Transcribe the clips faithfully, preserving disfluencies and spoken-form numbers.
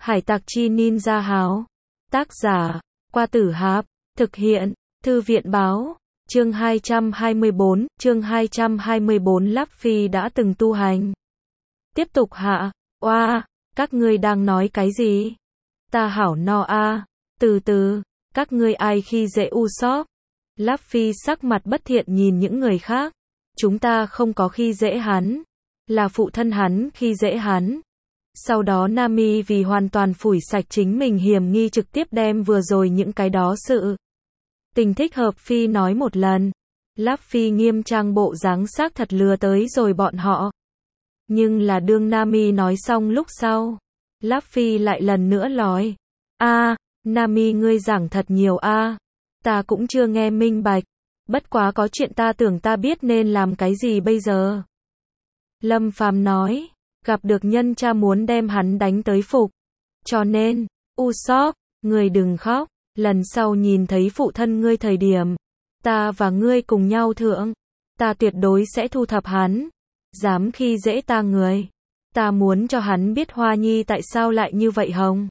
Hải tặc chi ninja háo. Tác giả, Qua Tử Hạp. Thực hiện, Thư viện báo. Chương hai trăm hai mươi bốn, chương hai trăm hai mươi bốn Luffy đã từng tu hành. Tiếp tục hạ, oa, các ngươi đang nói cái gì? Ta hảo no a, từ từ, các ngươi ai khi dễ Usopp? Luffy sắc mặt bất thiện nhìn những người khác. Chúng ta không có khi dễ hắn, là phụ thân hắn khi dễ hắn. Sau đó Nami vì hoàn toàn phủi sạch chính mình hiểm nghi trực tiếp đem vừa rồi những cái đó sự tình thích hợp phi nói một lần. Luffy nghiêm trang bộ dáng xác thật lừa tới rồi bọn họ. Nhưng là đương Nami nói xong lúc sau, Luffy lại lần nữa nói, a, Nami ngươi giảng thật nhiều a, ta cũng chưa nghe minh bạch, bất quá có chuyện ta tưởng ta biết nên làm cái gì bây giờ. Lâm Phàm nói, gặp được nhân cha muốn đem hắn đánh tới phục. Cho nên, Usopp, ngươi đừng khóc, lần sau nhìn thấy phụ thân ngươi thời điểm, ta và ngươi cùng nhau thượng, ta tuyệt đối sẽ thu thập hắn. Dám khi dễ ta người, ta muốn cho hắn biết Hoa Nhi tại sao lại như vậy hông.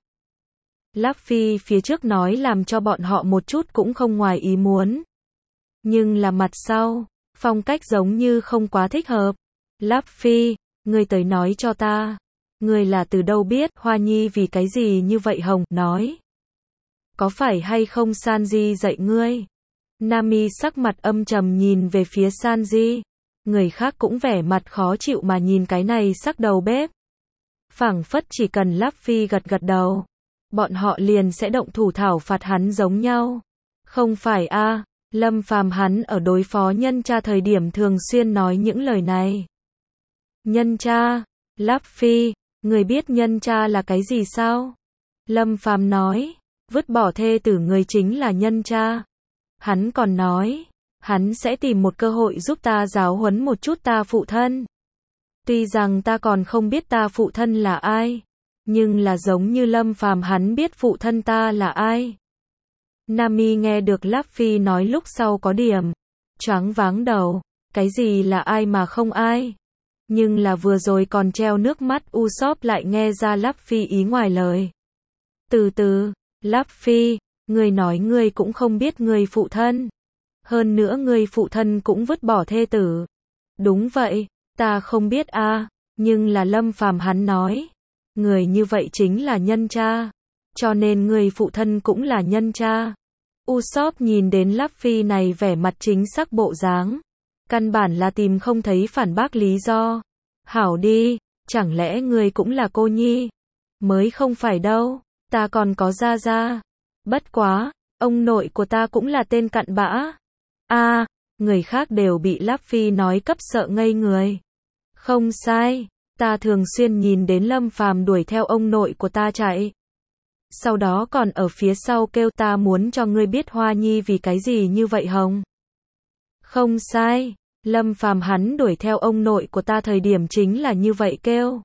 Luffy phía trước nói làm cho bọn họ một chút cũng không ngoài ý muốn. Nhưng là mặt sau, phong cách giống như không quá thích hợp. Luffy, ngươi tới nói cho ta, ngươi là từ đâu biết Hoa Nhi vì cái gì như vậy hồng, nói. Có phải hay không Sanji dạy ngươi? Nami sắc mặt âm trầm nhìn về phía Sanji. Người khác cũng vẻ mặt khó chịu mà nhìn cái này sắc đầu bếp. Phảng phất chỉ cần Luffy gật gật đầu, bọn họ liền sẽ động thủ thảo phạt hắn giống nhau. Không phải a, Lâm Phàm hắn ở đối phó nhân cha thời điểm thường xuyên nói những lời này. Nhân cha, Luffy, người biết nhân cha là cái gì sao? Lâm Phàm nói, vứt bỏ thê tử người chính là nhân cha. Hắn còn nói, hắn sẽ tìm một cơ hội giúp ta giáo huấn một chút ta phụ thân. Tuy rằng ta còn không biết ta phụ thân là ai, nhưng là giống như Lâm Phàm hắn biết phụ thân ta là ai. Nami nghe được Luffy nói lúc sau có điểm choáng váng đầu, cái gì là ai mà không ai. Nhưng là vừa rồi còn treo nước mắt Usopp lại nghe ra Luffy ý ngoài lời. Từ từ, Luffy, ngươi nói ngươi cũng không biết người phụ thân. Hơn nữa người phụ thân cũng vứt bỏ thê tử. Đúng vậy, ta không biết a, nhưng là Lâm Phàm hắn nói, người như vậy chính là nhân cha, cho nên người phụ thân cũng là nhân cha. Usopp nhìn đến Luffy này vẻ mặt chính xác bộ dáng, căn bản là tìm không thấy phản bác lý do. Hảo đi, chẳng lẽ người cũng là cô nhi? Mới không phải đâu, ta còn có gia gia. Bất quá, ông nội của ta cũng là tên cặn bã. A, à, người khác đều bị Luffy nói cấp sợ ngây người. Không sai, ta thường xuyên nhìn đến Lâm Phàm đuổi theo ông nội của ta chạy. Sau đó còn ở phía sau kêu ta muốn cho ngươi biết Hoa Nhi vì cái gì như vậy hông? Không sai, Lâm Phàm hắn đuổi theo ông nội của ta thời điểm chính là như vậy kêu.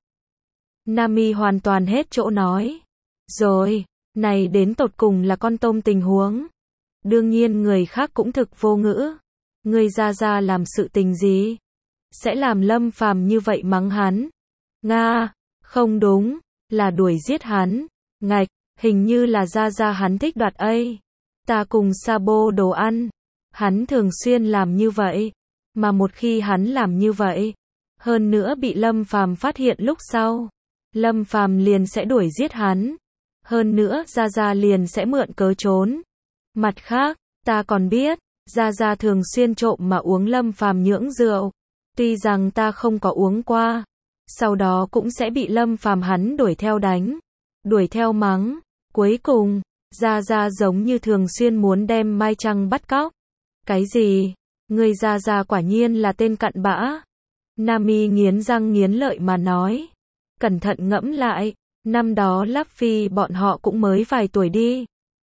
Nami hoàn toàn hết chỗ nói. Rồi, này đến tột cùng là con tôm tình huống. Đương nhiên người khác cũng thực vô ngữ. Người ra ra làm sự tình gì? Sẽ làm Lâm Phàm như vậy mắng hắn? Nga, không đúng, là đuổi giết hắn. Ngạch, hình như là ra ra hắn thích đoạt ấy. Ta cùng Sabo đồ ăn. Hắn thường xuyên làm như vậy. Mà một khi hắn làm như vậy, hơn nữa bị Lâm Phàm phát hiện lúc sau, Lâm Phàm liền sẽ đuổi giết hắn. Hơn nữa Gia Gia liền sẽ mượn cớ trốn. Mặt khác, ta còn biết, Gia Gia thường xuyên trộm mà uống Lâm Phàm nhưỡng rượu. Tuy rằng ta không có uống qua, sau đó cũng sẽ bị Lâm Phàm hắn đuổi theo đánh, đuổi theo mắng. Cuối cùng, Gia Gia giống như thường xuyên muốn đem Mai Trăng bắt cóc. Cái gì? Người Gia Gia quả nhiên là tên cặn bã. Nami nghiến răng nghiến lợi mà nói. Cẩn thận ngẫm lại, năm đó Luffy bọn họ cũng mới vài tuổi đi.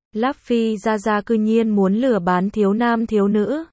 Luffy Gia Gia cư nhiên muốn lừa bán thiếu nam thiếu nữ.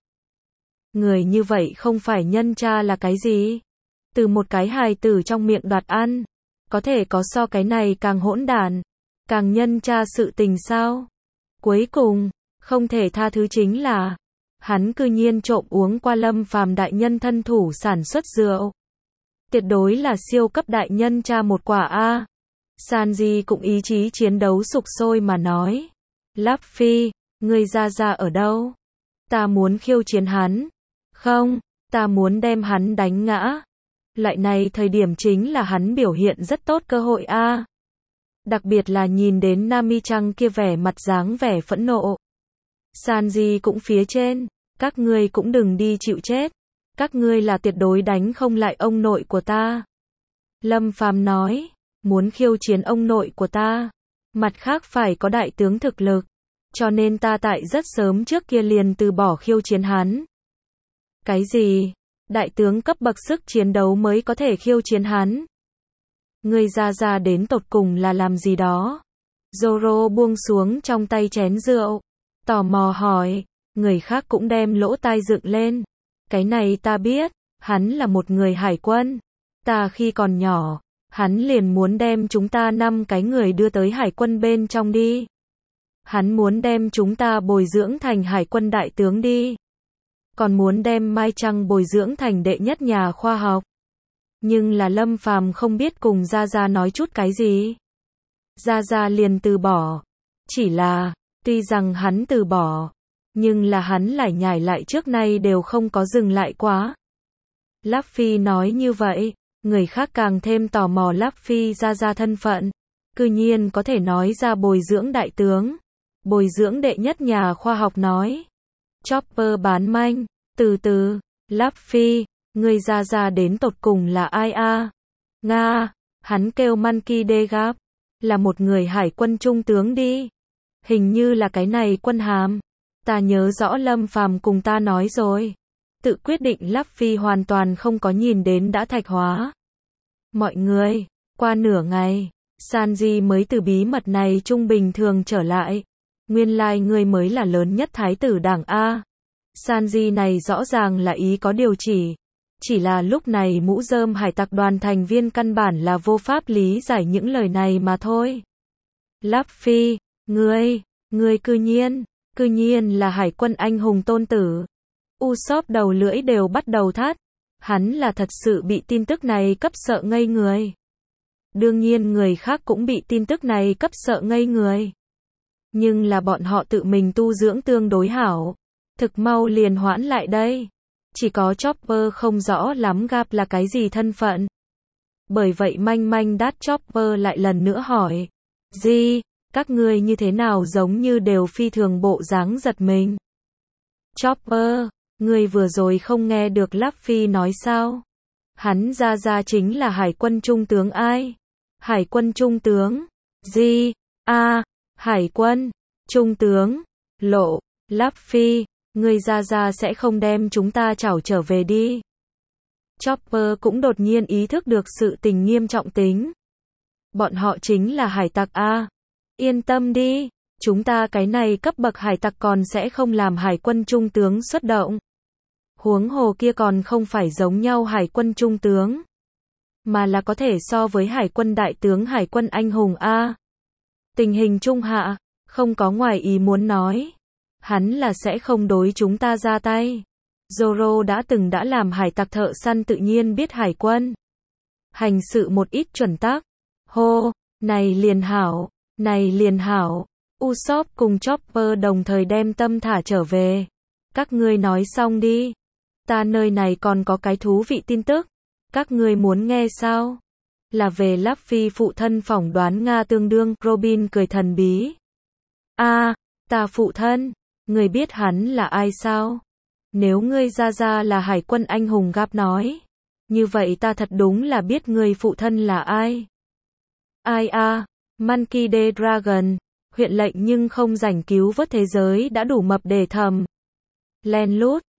Người như vậy không phải nhân cha là cái gì? Từ một cái hài tử trong miệng đoạt ăn, có thể có so cái này càng hỗn đản, càng nhân cha sự tình sao? Cuối cùng, không thể tha thứ chính là, hắn cư nhiên trộm uống qua Lâm Phàm đại nhân thân thủ sản xuất rượu. Tuyệt đối là siêu cấp đại nhân cha một quả a. Sanji cũng ý chí chiến đấu sục sôi mà nói. Luffy, ngươi ra ra ở đâu? Ta muốn khiêu chiến hắn. Không, ta muốn đem hắn đánh ngã. Loại này thời điểm chính là hắn biểu hiện rất tốt cơ hội a. Đặc biệt là nhìn đến Nami-chan kia vẻ mặt dáng vẻ phẫn nộ. Sanji cũng phía trên, các ngươi cũng đừng đi chịu chết. Các ngươi là tuyệt đối đánh không lại ông nội của ta. Lâm Phàm nói, muốn khiêu chiến ông nội của ta, mặt khác phải có đại tướng thực lực, cho nên ta tại rất sớm trước kia liền từ bỏ khiêu chiến hắn. Cái gì? Đại tướng cấp bậc sức chiến đấu mới có thể khiêu chiến hắn? Ngươi ra ra đến tột cùng là làm gì đó? Zoro buông xuống trong tay chén rượu, tò mò hỏi, người khác cũng đem lỗ tai dựng lên. Cái này ta biết, hắn là một người hải quân. Ta khi còn nhỏ, hắn liền muốn đem chúng ta năm cái người đưa tới hải quân bên trong đi. Hắn muốn đem chúng ta bồi dưỡng thành hải quân đại tướng đi. Còn muốn đem Mai Trăng bồi dưỡng thành đệ nhất nhà khoa học. Nhưng là Lâm Phàm không biết cùng Gia Gia nói chút cái gì. Gia Gia liền từ bỏ. Chỉ là, tuy rằng hắn từ bỏ, nhưng là hắn lải nhải lại trước nay đều không có dừng lại quá. Luffy nói như vậy, người khác càng thêm tò mò Luffy Gia Gia thân phận. Cư nhiên có thể nói ra bồi dưỡng đại tướng. Bồi dưỡng đệ nhất nhà khoa học nói. Chopper bán manh, từ từ, Luffy, người Gia Gia đến tột cùng là ai a? Nga, hắn kêu Monkey D. Garp, là một người hải quân trung tướng đi. Hình như là cái này quân hàm. Ta nhớ rõ Lâm Phàm cùng ta nói rồi. Tự quyết định Luffy hoàn toàn không có nhìn đến đã thạch hóa. Mọi người, qua nửa ngày, Sanji mới từ bí mật này trung bình thường trở lại. Nguyên lai like ngươi mới là lớn nhất thái tử đảng A. Sanji này rõ ràng là ý có điều chỉ. Chỉ là lúc này mũ rơm hải tặc đoàn thành viên căn bản là vô pháp lý giải những lời này mà thôi. Luffy, ngươi, ngươi cư nhiên, cư nhiên là hải quân anh hùng tôn tử. Usopp đầu lưỡi đều bắt đầu thắt. Hắn là thật sự bị tin tức này cấp sợ ngây người. Đương nhiên người khác cũng bị tin tức này cấp sợ ngây người. Nhưng là bọn họ tự mình tu dưỡng tương đối hảo. Thực mau liền hoãn lại đây. Chỉ có Chopper không rõ lắm Garp là cái gì thân phận. Bởi vậy manh manh đát Chopper lại lần nữa hỏi. Gì, các ngươi như thế nào giống như đều phi thường bộ dáng giật mình. Chopper, ngươi vừa rồi không nghe được Luffy nói sao? Hắn ra ra chính là hải quân trung tướng ai? Hải quân trung tướng? Gì? A, hải quân, trung tướng, lộ, Luffy, ngươi ra ra sẽ không đem chúng ta chảo trở về đi. Chopper cũng đột nhiên ý thức được sự tình nghiêm trọng tính. Bọn họ chính là hải tặc A. Yên tâm đi, chúng ta cái này cấp bậc hải tặc còn sẽ không làm hải quân trung tướng xuất động. Huống hồ kia còn không phải giống nhau hải quân trung tướng, mà là có thể so với hải quân đại tướng hải quân anh hùng A. Tình hình trung hạ, không có ngoài ý muốn nói. Hắn là sẽ không đối chúng ta ra tay. Zoro đã từng đã làm hải tặc thợ săn tự nhiên biết hải quân hành sự một ít chuẩn tắc. Hô, này liền hảo, này liền hảo. Usopp cùng Chopper đồng thời đem tâm thả trở về. Các ngươi nói xong đi. Ta nơi này còn có cái thú vị tin tức. Các ngươi muốn nghe sao? Là về Luffy phụ thân phỏng đoán Nga tương đương. Robin cười thần bí. A, ta phụ thân. Ngươi biết hắn là ai sao? Nếu ngươi ra ra là hải quân anh hùng Garp nói. Như vậy ta thật đúng là biết ngươi phụ thân là ai. Ai a? Monkey D. Dragon. Huyện lệnh nhưng không rảnh cứu vớt thế giới đã đủ mập để thầm. Len lút,